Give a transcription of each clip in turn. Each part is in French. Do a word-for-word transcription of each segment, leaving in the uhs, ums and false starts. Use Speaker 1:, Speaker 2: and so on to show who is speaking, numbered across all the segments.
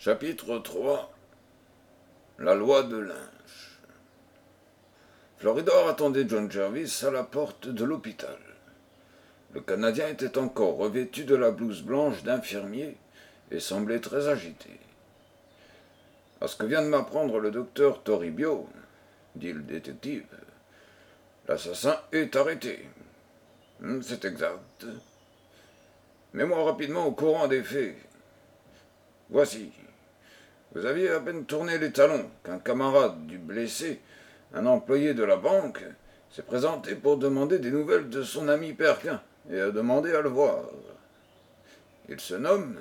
Speaker 1: Chapitre trois. La loi de Lynch. Floridor attendait John Jervis à la porte de l'hôpital. Le Canadien était encore revêtu de la blouse blanche d'infirmier et semblait très agité. « À ce que vient de m'apprendre le docteur Toribio, dit le détective, l'assassin est arrêté. Hum, c'est exact. Mets-moi rapidement au courant des faits. Voici. Vous aviez à peine tourné les talons qu'un camarade du blessé, un employé de la banque, s'est présenté pour demander des nouvelles de son ami Perquin et a demandé à le voir. Il se nomme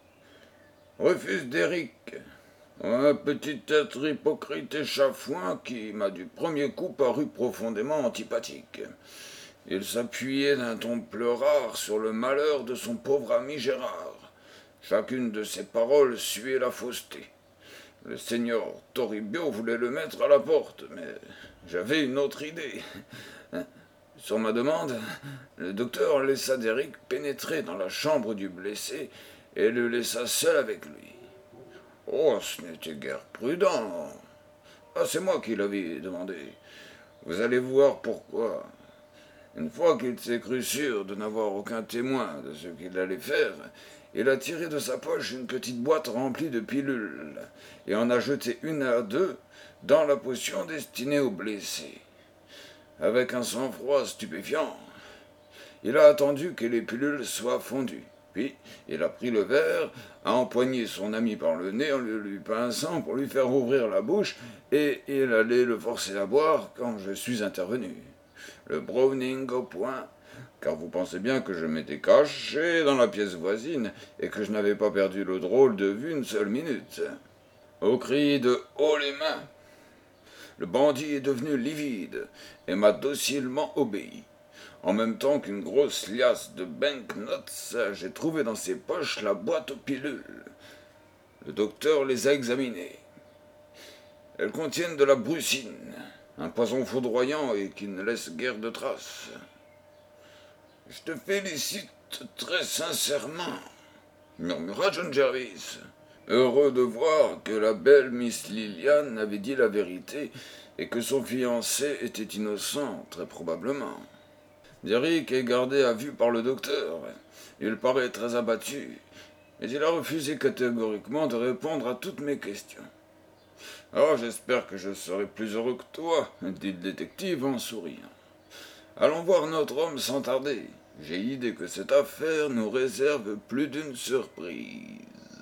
Speaker 1: Rufus Derrick, un petit être hypocrite et chafouin qui m'a du premier coup paru profondément antipathique. Il s'appuyait d'un ton pleurard sur le malheur de son pauvre ami Gérard. Chacune de ses paroles suait la fausseté. Le seigneur Toribio voulait le mettre à la porte, mais j'avais une autre idée. Sur ma demande, le docteur laissa Derrick pénétrer dans la chambre du blessé et le laissa seul avec lui. Oh, ce n'était guère prudent. Ah, c'est moi qui l'avais demandé. Vous allez voir pourquoi. Une fois qu'il s'est cru sûr de n'avoir aucun témoin de ce qu'il allait faire, il a tiré de sa poche une petite boîte remplie de pilules et en a jeté une à deux dans la potion destinée aux blessés. Avec un sang-froid stupéfiant, il a attendu que les pilules soient fondues. Puis, il a pris le verre, a empoigné son ami par le nez en le lui pinçant pour lui faire ouvrir la bouche, et il allait le forcer à boire quand je suis intervenu. Le Browning au point, car vous pensez bien que je m'étais caché dans la pièce voisine et que je n'avais pas perdu le drôle de vue une seule minute. Au cri de « haut les mains !», le bandit est devenu livide et m'a docilement obéi. En même temps qu'une grosse liasse de banknotes, j'ai trouvé dans ses poches la boîte aux pilules. Le docteur les a examinées. Elles contiennent de la brucine, un poison foudroyant et qui ne laisse guère de traces. Je te félicite très sincèrement, murmura John Jervis, heureux de voir que la belle Miss Lilian avait dit la vérité et que son fiancé était innocent, très probablement. Derrick est gardé à vue par le docteur. Il paraît très abattu, mais il a refusé catégoriquement de répondre à toutes mes questions. « Oh, j'espère que je serai plus heureux que toi, » dit le détective en souriant. « Allons voir notre homme sans tarder. J'ai idée que cette affaire nous réserve plus d'une surprise. »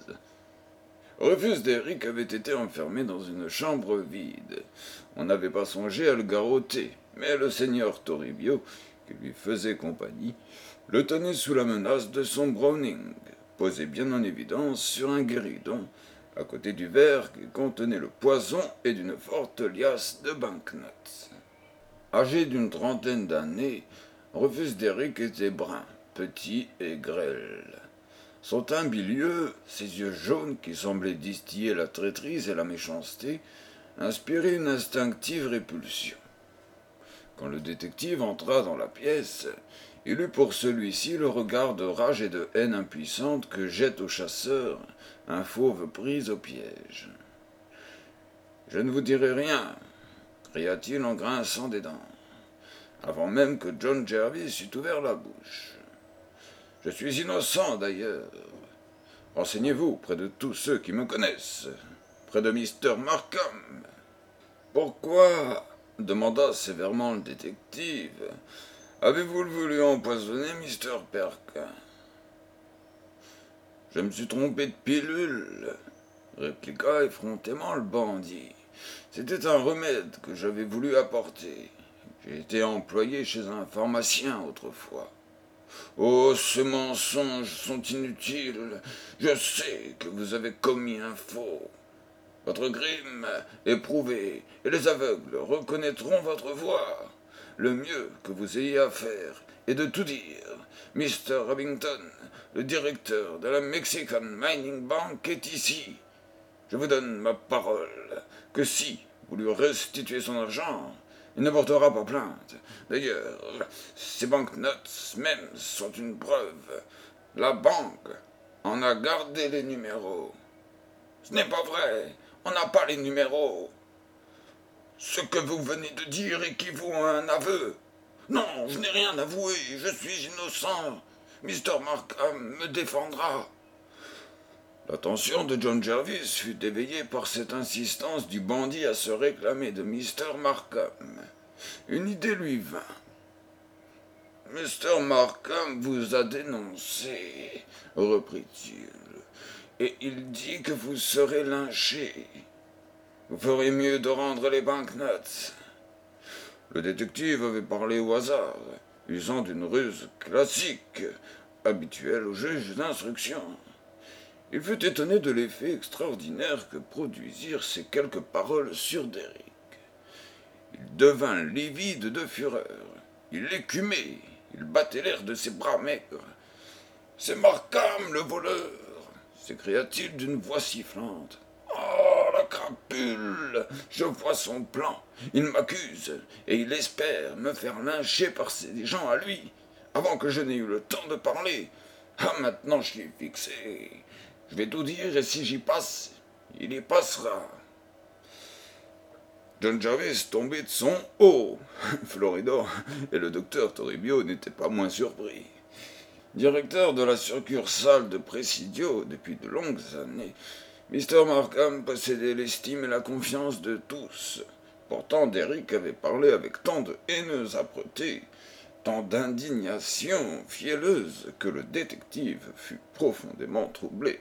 Speaker 1: Rufus Derrick avait été enfermé dans une chambre vide. On n'avait pas songé à le garrotter, mais le seigneur Toribio, qui lui faisait compagnie, le tenait sous la menace de son Browning, posé bien en évidence sur un guéridon, à côté du verre qui contenait le poison et d'une forte liasse de banknotes. Âgé d'une trentaine d'années, Rufus Derrick était brun, petit et grêle. Son teint bilieux, ses yeux jaunes qui semblaient distiller la traîtrise et la méchanceté, inspiraient une instinctive répulsion. Quand le détective entra dans la pièce, il eut pour celui-ci le regard de rage et de haine impuissante que jette au chasseur un fauve pris au piège. « Je ne vous dirai rien, » cria-t-il en grinçant des dents, avant même que John Jervis eût ouvert la bouche. « Je suis innocent, d'ailleurs. Renseignez-vous près de tous ceux qui me connaissent, près de mister Markham. »« Pourquoi, » demanda sévèrement le détective, « avez-vous voulu empoisonner mister Perquin ?»« Je me suis trompé de pilule, » répliqua effrontément le bandit. « C'était un remède que j'avais voulu apporter. J'ai été employé chez un pharmacien autrefois. » « Oh, ces mensonges sont inutiles. Je sais que vous avez commis un faux. Votre crime est prouvé, et les aveugles reconnaîtront votre voix. Le mieux que vous ayez à faire est de tout dire. mister Remington, le directeur de la Mexican Mining Bank, est ici. Je vous donne ma parole que si vous lui restituez son argent, il ne portera pas plainte. D'ailleurs, ces banknotes même sont une preuve. La banque en a gardé les numéros. Ce n'est pas vrai. On n'a pas les numéros. Ce que vous venez de dire équivaut à un aveu. Non, je n'ai rien avoué. Je suis innocent. mister Markham me défendra. L'attention de John Jervis fut éveillée par cette insistance du bandit à se réclamer de mister Markham. Une idée lui vint. mister Markham vous a dénoncé, reprit-il, et il dit que vous serez lynché. Vous ferez mieux de rendre les banknotes. Le détective avait parlé au hasard, usant d'une ruse classique, habituelle aux juges d'instruction. Il fut étonné de l'effet extraordinaire que produisirent ces quelques paroles sur Derrick. Il devint livide de fureur. Il écumait. Il battait l'air de ses bras maigres. « C'est Markham, le voleur !» s'écria-t-il d'une voix sifflante. « Oh, la crapule ! Je vois son plan. Il m'accuse, et il espère me faire lyncher par ses gens à lui, avant que je n'ai eu le temps de parler. Ah, maintenant je l'ai fixé. Je vais tout dire, et si j'y passe, il y passera. » John Jervis tombait de son haut. Florida et le docteur Toribio n'étaient pas moins surpris. Directeur de la succursale de Presidio depuis de longues années, mister Markham possédait l'estime et la confiance de tous. Pourtant, Derrick avait parlé avec tant de haineuse âpreté, tant d'indignation fielleuse, que le détective fut profondément troublé.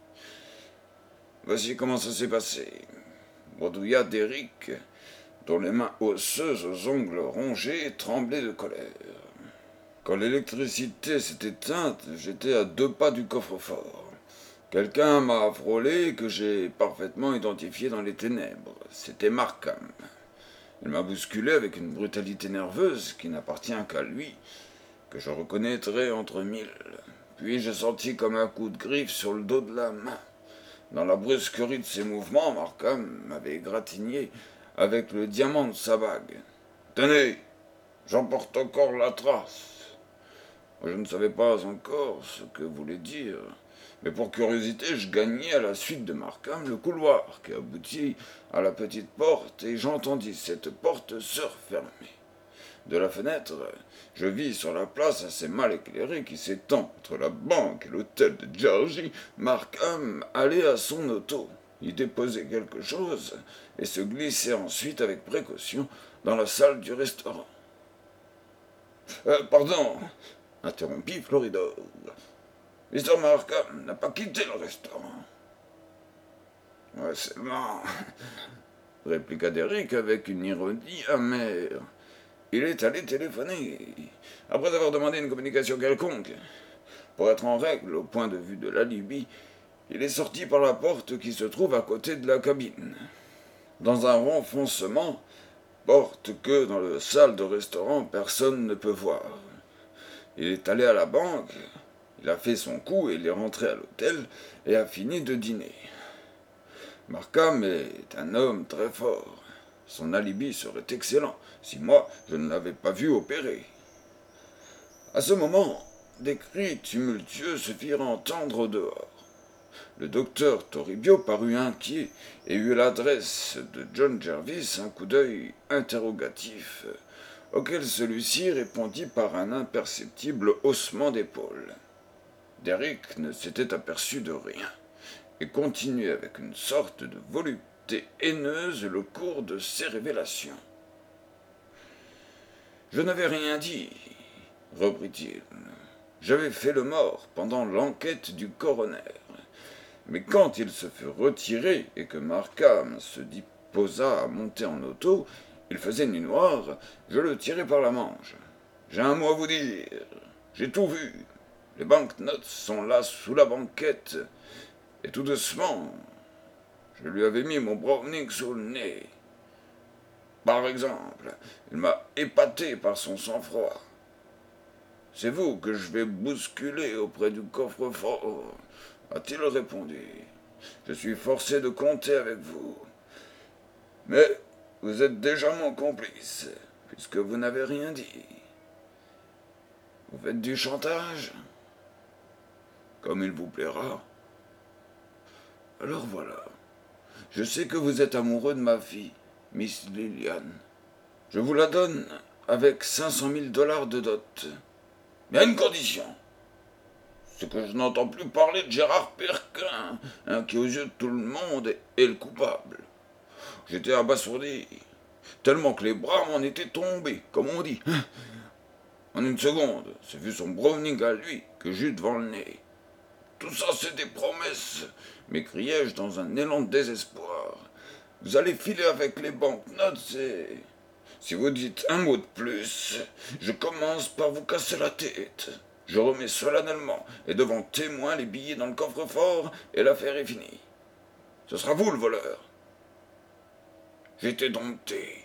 Speaker 1: Voici comment ça s'est passé. Bredouilla Derrick, dont les mains osseuses aux ongles rongés tremblaient de colère. Quand l'électricité s'est éteinte, j'étais à deux pas du coffre-fort. Quelqu'un m'a frôlé que j'ai parfaitement identifié dans les ténèbres. C'était Markham. Il m'a bousculé avec une brutalité nerveuse qui n'appartient qu'à lui, que je reconnaîtrai entre mille. Puis j'ai senti comme un coup de griffe sur le dos de la main. Dans la brusquerie de ses mouvements, Markham m'avait égratigné avec le diamant de sa bague. « Tenez, j'en porte encore la trace. » Je ne savais pas encore ce que voulait dire, mais pour curiosité, je gagnai à la suite de Markham le couloir qui aboutit à la petite porte, et j'entendis cette porte se refermer. De la fenêtre, je vis sur la place assez mal éclairée qui s'étend entre la banque et l'hôtel de Georgie, Markham aller à son auto, y déposer quelque chose et se glisser ensuite avec précaution dans la salle du restaurant. Euh, « Pardon !» interrompit Florida. « mister Markham n'a pas quitté le restaurant. »« Ouais, seulement, » répliqua Derrick avec une ironie amère. « Il est allé téléphoner, après avoir demandé une communication quelconque. Pour être en règle au point de vue de l'alibi, il est sorti par la porte qui se trouve à côté de la cabine. Dans un renfoncement, porte que dans la salle de restaurant personne ne peut voir. Il est allé à la banque, il a fait son coup et il est rentré à l'hôtel et a fini de dîner. Markham est un homme très fort. Son alibi serait excellent si moi je ne l'avais pas vu opérer. » À ce moment, des cris tumultueux se firent entendre au dehors. Le docteur Toribio parut inquiet et eut l'adresse de John Jervis un coup d'œil interrogatif, auquel celui-ci répondit par un imperceptible haussement d'épaules. Derrick ne s'était aperçu de rien et continuait avec une sorte de volupté haineuse le cours de ses révélations. « Je n'avais rien dit, » reprit-il. « J'avais fait le mort pendant l'enquête du coroner. Mais quand il se fut retiré et que Markham se disposa à monter en auto, il faisait nuit noire, je le tirai par la manche. J'ai un mot à vous dire. J'ai tout vu. Les banknotes sont là sous la banquette. Et tout doucement, je lui avais mis mon Browning sous le nez. Par exemple, il m'a épaté par son sang-froid. C'est vous que je vais bousculer auprès du coffre-fort, a-t-il répondu. Je suis forcé de compter avec vous. Mais vous êtes déjà mon complice, puisque vous n'avez rien dit. Vous faites du chantage ? Comme il vous plaira. Alors voilà. Je sais que vous êtes amoureux de ma fille, Miss Lillian. Je vous la donne avec cinq cent mille dollars de dot. Mais à une condition. C'est que je n'entends plus parler de Gérard Perquin, hein, qui aux yeux de tout le monde est le coupable. J'étais abasourdi, tellement que les bras m'en étaient tombés, comme on dit. En une seconde, c'est vu son Browning à lui que j'eus devant le nez. Tout ça, c'est des promesses, m'écriai-je dans un élan de désespoir. Vous allez filer avec les banknotes et... Si vous dites un mot de plus, je commence par vous casser la tête. Je remets solennellement et devant témoins les billets dans le coffre-fort et l'affaire est finie. Ce sera vous le voleur. J'étais dompté.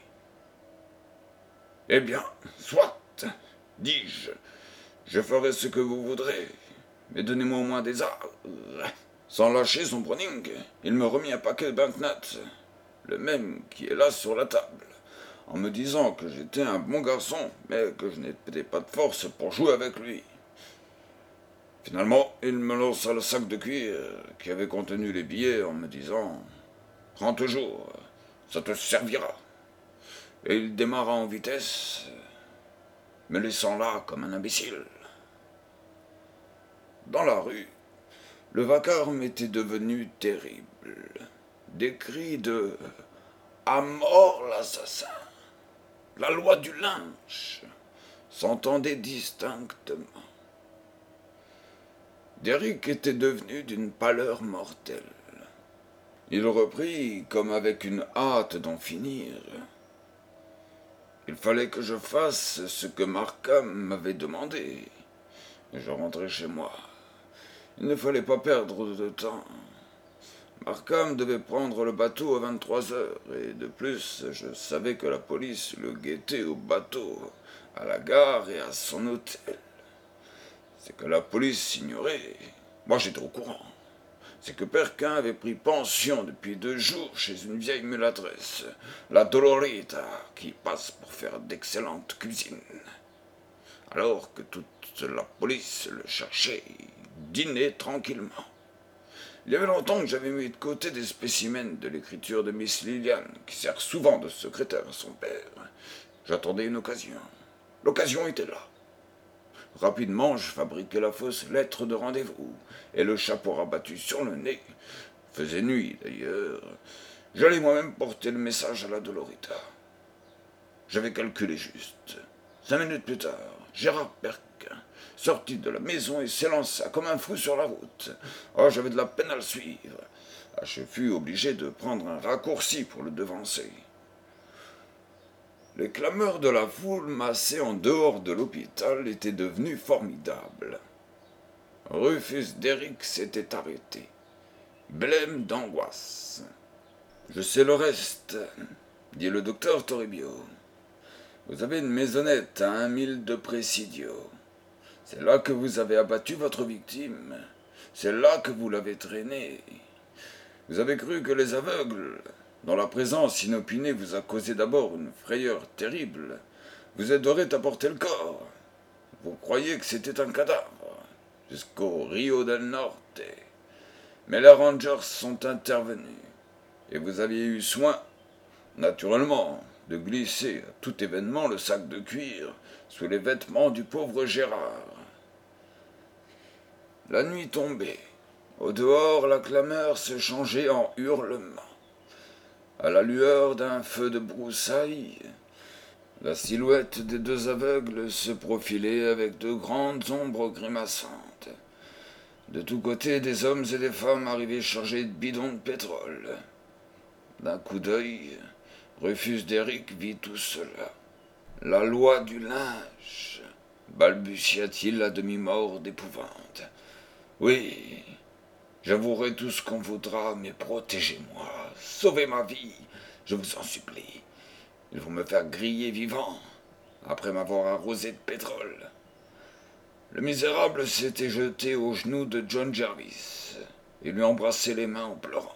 Speaker 1: Eh bien, soit, dis-je, je ferai ce que vous voudrez, mais donnez-moi au moins des arts. Sans lâcher son Browning, il me remit un paquet de banknotes, le même qui est là sur la table, en me disant que j'étais un bon garçon, mais que je n'étais pas de force pour jouer avec lui. Finalement, il me lança le sac de cuir qui avait contenu les billets en me disant « Prends toujours, ça te servira ». Et il démarra en vitesse, me laissant là comme un imbécile. Dans la rue, le vacarme était devenu terrible. Des cris de « À mort l'assassin !» La loi du lynch s'entendait distinctement. Derrick était devenu d'une pâleur mortelle. Il reprit comme avec une hâte d'en finir. Il fallait que je fasse ce que Markham m'avait demandé. Et je rentrai chez moi. Il ne fallait pas perdre de temps. Markham devait prendre le bateau à vingt-trois heures, et de plus, je savais que la police le guettait au bateau, à la gare et à son hôtel. C'est que la police ignorait. Moi, j'étais au courant. C'est que Perquin avait pris pension depuis deux jours chez une vieille mulâtresse, la Dolorita, qui passe pour faire d'excellentes cuisines. Alors que toute la police le cherchait, dînait tranquillement. Il y avait longtemps que j'avais mis de côté des spécimens de l'écriture de Miss Lillian, qui sert souvent de secrétaire à son père. J'attendais une occasion. L'occasion était là. Rapidement, je fabriquai la fausse lettre de rendez-vous, et le chapeau rabattu sur le nez. Faisait nuit, d'ailleurs. J'allais moi-même porter le message à la Dolorita. J'avais calculé juste. Cinq minutes plus tard, Gérard Perquin sortit de la maison et s'élança comme un fou sur la route. Oh, j'avais de la peine à le suivre. Ah, je fus obligé de prendre un raccourci pour le devancer. Les clameurs de la foule massée en dehors de l'hôpital étaient devenues formidables. Rufus Derrick s'était arrêté, blême d'angoisse. « Je sais le reste, » dit le docteur Toribio. « Vous avez une maisonnette à un mille de Presidio. C'est là que vous avez abattu votre victime. C'est là que vous l'avez traînée. Vous avez cru que les aveugles, dont la présence inopinée vous a causé d'abord une frayeur terrible, vous aideraient à porter le corps. Vous croyez que c'était un cadavre, jusqu'au Rio del Norte. Mais les Rangers sont intervenus, et vous aviez eu soin, naturellement, de glisser à tout événement le sac de cuir sous les vêtements du pauvre Gérard. La nuit tombait. Au dehors, la clameur se changeait en hurlements. À la lueur d'un feu de broussailles, la silhouette des deux aveugles se profilait avec de grandes ombres grimaçantes. De tous côtés, des hommes et des femmes arrivaient chargés de bidons de pétrole. D'un coup d'œil, Rufus Derrick vit tout cela. « La loi du lynch !» balbutia-t-il à demi-mort d'épouvante. « Oui, j'avouerai tout ce qu'on voudra, mais protégez-moi, sauvez ma vie, je vous en supplie. Ils vont me faire griller vivant, après m'avoir arrosé de pétrole. » Le misérable s'était jeté aux genoux de John Jarvis et lui embrassait les mains en pleurant.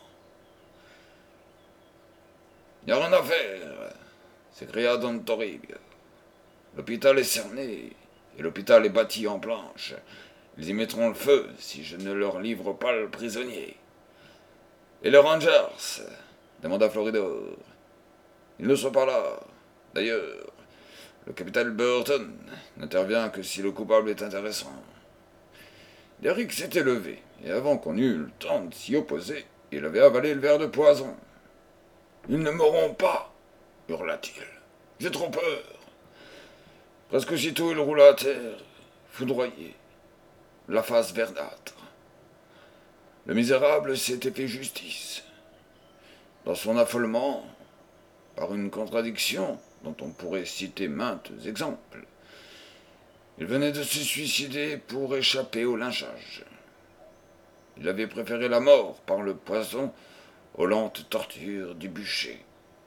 Speaker 1: « Il n'y a rien à faire, » s'écria Don Toribio. « L'hôpital est cerné, et l'hôpital est bâti en planches. Ils y mettront le feu si je ne leur livre pas le prisonnier. » Et les Rangers demanda Floridor. Ils ne sont pas là. D'ailleurs, le capitaine Burton n'intervient que si le coupable est intéressant. Derrick s'était levé, et avant qu'on eût le temps de s'y opposer, il avait avalé le verre de poison. « Ils ne mourront pas !» hurla-t-il. « J'ai trop peur !» Presque aussitôt, il roula à terre, foudroyé, la face verdâtre. Le misérable s'était fait justice. Dans son affolement, par une contradiction dont on pourrait citer maintes exemples, il venait de se suicider pour échapper au lynchage. Il avait préféré la mort par le poison aux lentes tortures du bûcher.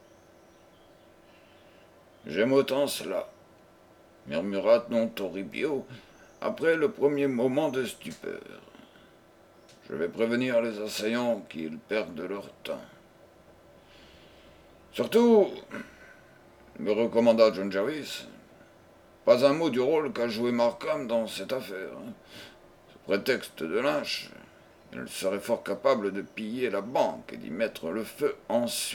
Speaker 1: « J'aime autant cela, » murmura Don Toribio après le premier moment de stupeur. « Je vais prévenir les assaillants qu'ils perdent leur temps. »« Surtout, » me recommanda John Jarvis, « pas un mot du rôle qu'a joué Markham dans cette affaire. Sous prétexte de lynch, il serait fort capable de piller la banque et d'y mettre le feu ensuite. »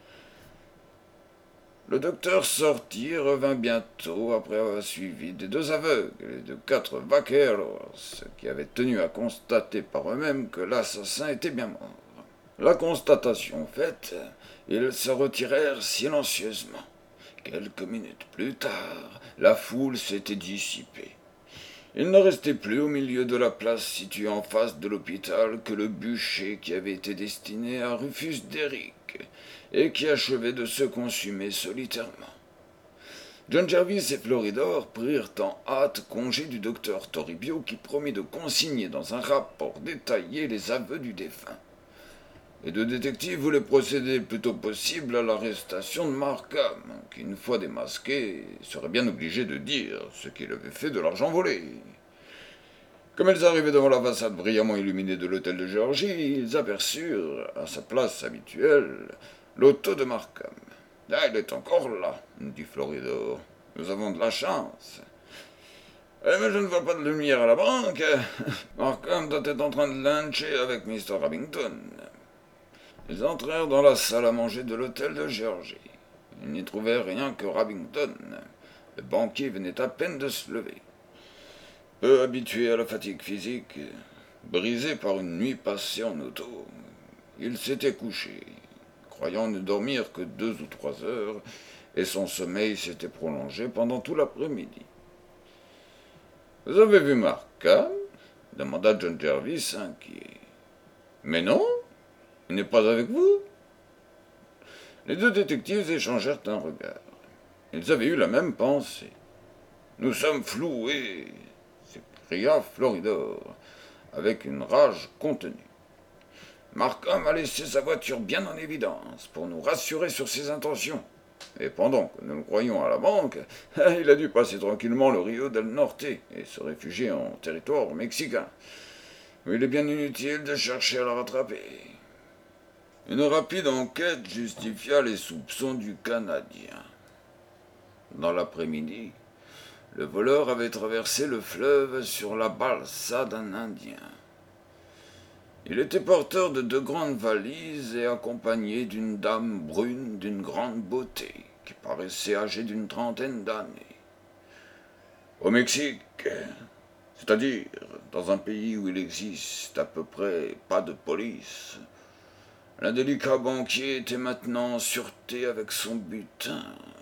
Speaker 1: Le docteur sortit et revint bientôt après avoir suivi des deux aveugles et de quatre vaqueros qui avaient tenu à constater par eux-mêmes que l'assassin était bien mort. La constatation faite, ils se retirèrent silencieusement. Quelques minutes plus tard, la foule s'était dissipée. Il ne restait plus au milieu de la place située en face de l'hôpital que le bûcher qui avait été destiné à Rufus Derrick et qui achevait de se consumer solitairement. John Jarvis et Floridor prirent en hâte congé du docteur Toribio qui promit de consigner dans un rapport détaillé les aveux du défunt. Les deux détectives voulaient procéder le plus tôt possible à l'arrestation de Markham, qui, une fois démasqué, serait bien obligé de dire ce qu'il avait fait de l'argent volé. Comme ils arrivaient devant la façade brillamment illuminée de l'hôtel de Géorgie, ils aperçurent, à sa place habituelle, l'auto de Markham. « Ah, il est encore là, » dit Floridor. « Nous avons de la chance. »« Eh, mais je ne vois pas de lumière à la banque. Markham doit être en train de lyncher avec mister Rabington. » Ils entrèrent dans la salle à manger de l'hôtel de Géorgie. Ils n'y trouvèrent rien que Rabington. Le banquier venait à peine de se lever. Peu habitué à la fatigue physique, brisé par une nuit passée en auto, il s'était couché, croyant ne dormir que deux ou trois heures, et son sommeil s'était prolongé pendant tout l'après-midi. « Vous avez vu Markham ?» demanda John Jarvis, inquiet. « Mais non, il n'est pas avec vous ?» Les deux détectives échangèrent un regard. Ils avaient eu la même pensée. « Nous sommes floués !» s'écria Floridor, avec une rage contenue. Markham a laissé sa voiture bien en évidence pour nous rassurer sur ses intentions. Et pendant que nous le croyions à la banque, il a dû passer tranquillement le Rio del Norte et se réfugier en territoire mexicain. Il est bien inutile de chercher à le rattraper. Une rapide enquête justifia les soupçons du Canadien. Dans l'après-midi, le voleur avait traversé le fleuve sur la balsa d'un Indien. Il était porteur de deux grandes valises et accompagné d'une dame brune d'une grande beauté, qui paraissait âgée d'une trentaine d'années. Au Mexique, c'est-à-dire dans un pays où il existe à peu près pas de police, l'indélicat banquier était maintenant en sûreté avec son butin,